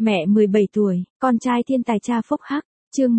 Mẹ 17 tuổi, con trai thiên tài cha phúc hắc, chương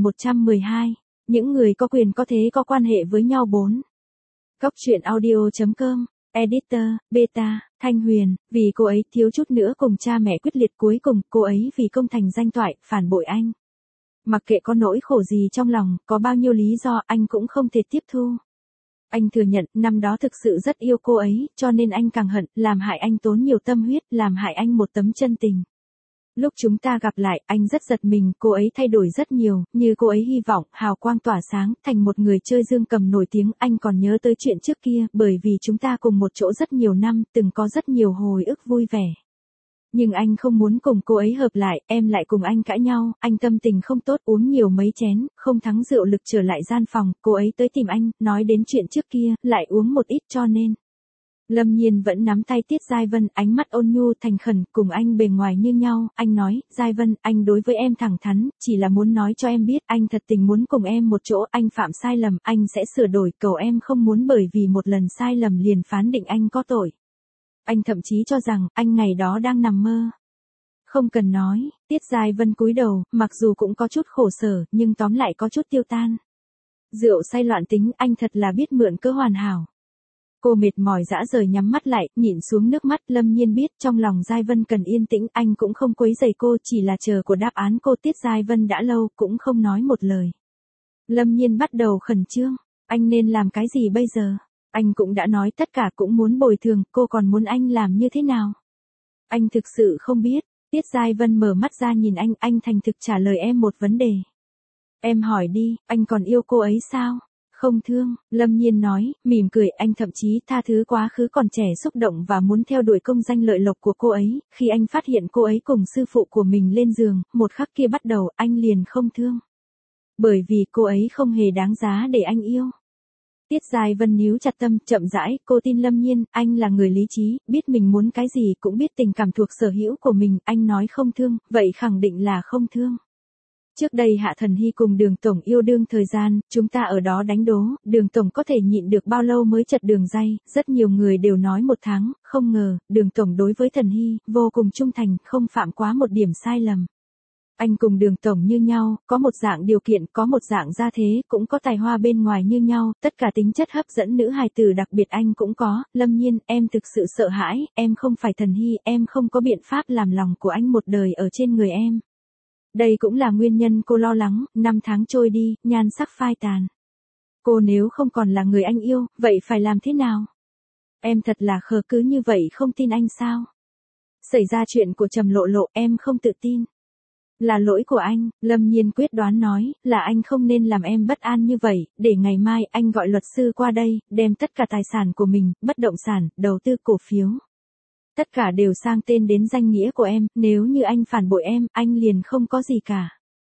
1112. Những người có quyền có thế có quan hệ với nhau 4. Góc truyện audio.com, Editor, Beta, Thanh Huyền, vì cô ấy thiếu chút nữa cùng cha mẹ quyết liệt cuối cùng, cô ấy vì công thành danh toại, phản bội anh. Mặc kệ có nỗi khổ gì trong lòng, có bao nhiêu lý do anh cũng không thể tiếp thu. Anh thừa nhận, năm đó thực sự rất yêu cô ấy, cho nên anh càng hận, làm hại anh tốn nhiều tâm huyết, làm hại anh một tấm chân tình. Lúc chúng ta gặp lại, anh rất giật mình, cô ấy thay đổi rất nhiều, như cô ấy hy vọng, hào quang tỏa sáng, thành một người chơi dương cầm nổi tiếng, anh còn nhớ tới chuyện trước kia, bởi vì chúng ta cùng một chỗ rất nhiều năm, từng có rất nhiều hồi ức vui vẻ. Nhưng anh không muốn cùng cô ấy hợp lại, em lại cùng anh cãi nhau, anh tâm tình không tốt, uống nhiều mấy chén, không thắng rượu lực trở lại gian phòng, cô ấy tới tìm anh, nói đến chuyện trước kia, lại uống một ít cho nên. Lâm Nhiên vẫn nắm tay Tiết Giai Vân, ánh mắt ôn nhu thành khẩn, cùng anh bề ngoài như nhau, anh nói, Giai Vân, anh đối với em thẳng thắn, chỉ là muốn nói cho em biết, anh thật tình muốn cùng em một chỗ, anh phạm sai lầm, anh sẽ sửa đổi, cầu em không muốn bởi vì một lần sai lầm liền phán định anh có tội. Anh thậm chí cho rằng, anh ngày đó đang nằm mơ. Không cần nói, Tiết Giai Vân cúi đầu, mặc dù cũng có chút khổ sở, nhưng tóm lại có chút tiêu tan. Rượu say loạn tính, anh thật là biết mượn cớ hoàn hảo. Cô mệt mỏi dã rời nhắm mắt lại, nhịn xuống nước mắt, Lâm Nhiên biết trong lòng Giai Vân cần yên tĩnh, anh cũng không quấy rầy cô, chỉ là chờ của đáp án cô. Tiết Giai Vân đã lâu, cũng không nói một lời. Lâm Nhiên bắt đầu khẩn trương, anh nên làm cái gì bây giờ? Anh cũng đã nói tất cả, cũng muốn bồi thường, cô còn muốn anh làm như thế nào? Anh thực sự không biết. Tiết Giai Vân mở mắt ra nhìn anh thành thực trả lời em một vấn đề. Em hỏi đi, anh còn yêu cô ấy sao? Không thương, Lâm Nhiên nói, mỉm cười, anh thậm chí tha thứ quá khứ còn trẻ xúc động và muốn theo đuổi công danh lợi lộc của cô ấy, khi anh phát hiện cô ấy cùng sư phụ của mình lên giường, một khắc kia bắt đầu, anh liền không thương. Bởi vì cô ấy không hề đáng giá để anh yêu. Tiết Giai Vân níu chặt tâm, chậm rãi, cô tin Lâm Nhiên, anh là người lý trí, biết mình muốn cái gì, cũng biết tình cảm thuộc sở hữu của mình, anh nói không thương, vậy khẳng định là không thương. Trước đây Hạ Thần Hy cùng Đường Tổng yêu đương thời gian, chúng ta ở đó đánh đố, Đường Tổng có thể nhịn được bao lâu mới chật đường dây, rất nhiều người đều nói 1 tháng, không ngờ, Đường Tổng đối với Thần Hy, vô cùng trung thành, không phạm quá một điểm sai lầm. Anh cùng Đường Tổng như nhau, có một dạng điều kiện, có một dạng gia thế, cũng có tài hoa bên ngoài như nhau, tất cả tính chất hấp dẫn nữ hài tử đặc biệt anh cũng có. Lâm Nhiên, em thực sự sợ hãi, em không phải Thần Hy, em không có biện pháp làm lòng của anh một đời ở trên người em. Đây cũng là nguyên nhân cô lo lắng, 5 tháng trôi đi, nhan sắc phai tàn. Cô nếu không còn là người anh yêu, vậy phải làm thế nào? Em thật là khờ, cứ như vậy không tin anh sao? Xảy ra chuyện của Trầm Lộ Lộ, em không tự tin. Là lỗi của anh, Lâm Nhiên quyết đoán nói, là anh không nên làm em bất an như vậy, để ngày mai anh gọi luật sư qua đây, đem tất cả tài sản của mình, bất động sản, đầu tư cổ phiếu. Tất cả đều sang tên đến danh nghĩa của em, nếu như anh phản bội em, anh liền không có gì cả.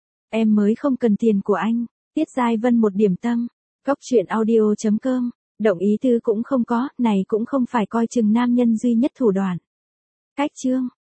Em mới không cần tiền của anh. Tiết Giai Vân một điểm tâm. Góc truyện audio.com. Động ý tư cũng không có, này cũng không phải coi chừng nam nhân duy nhất thủ đoạn. Cách chương.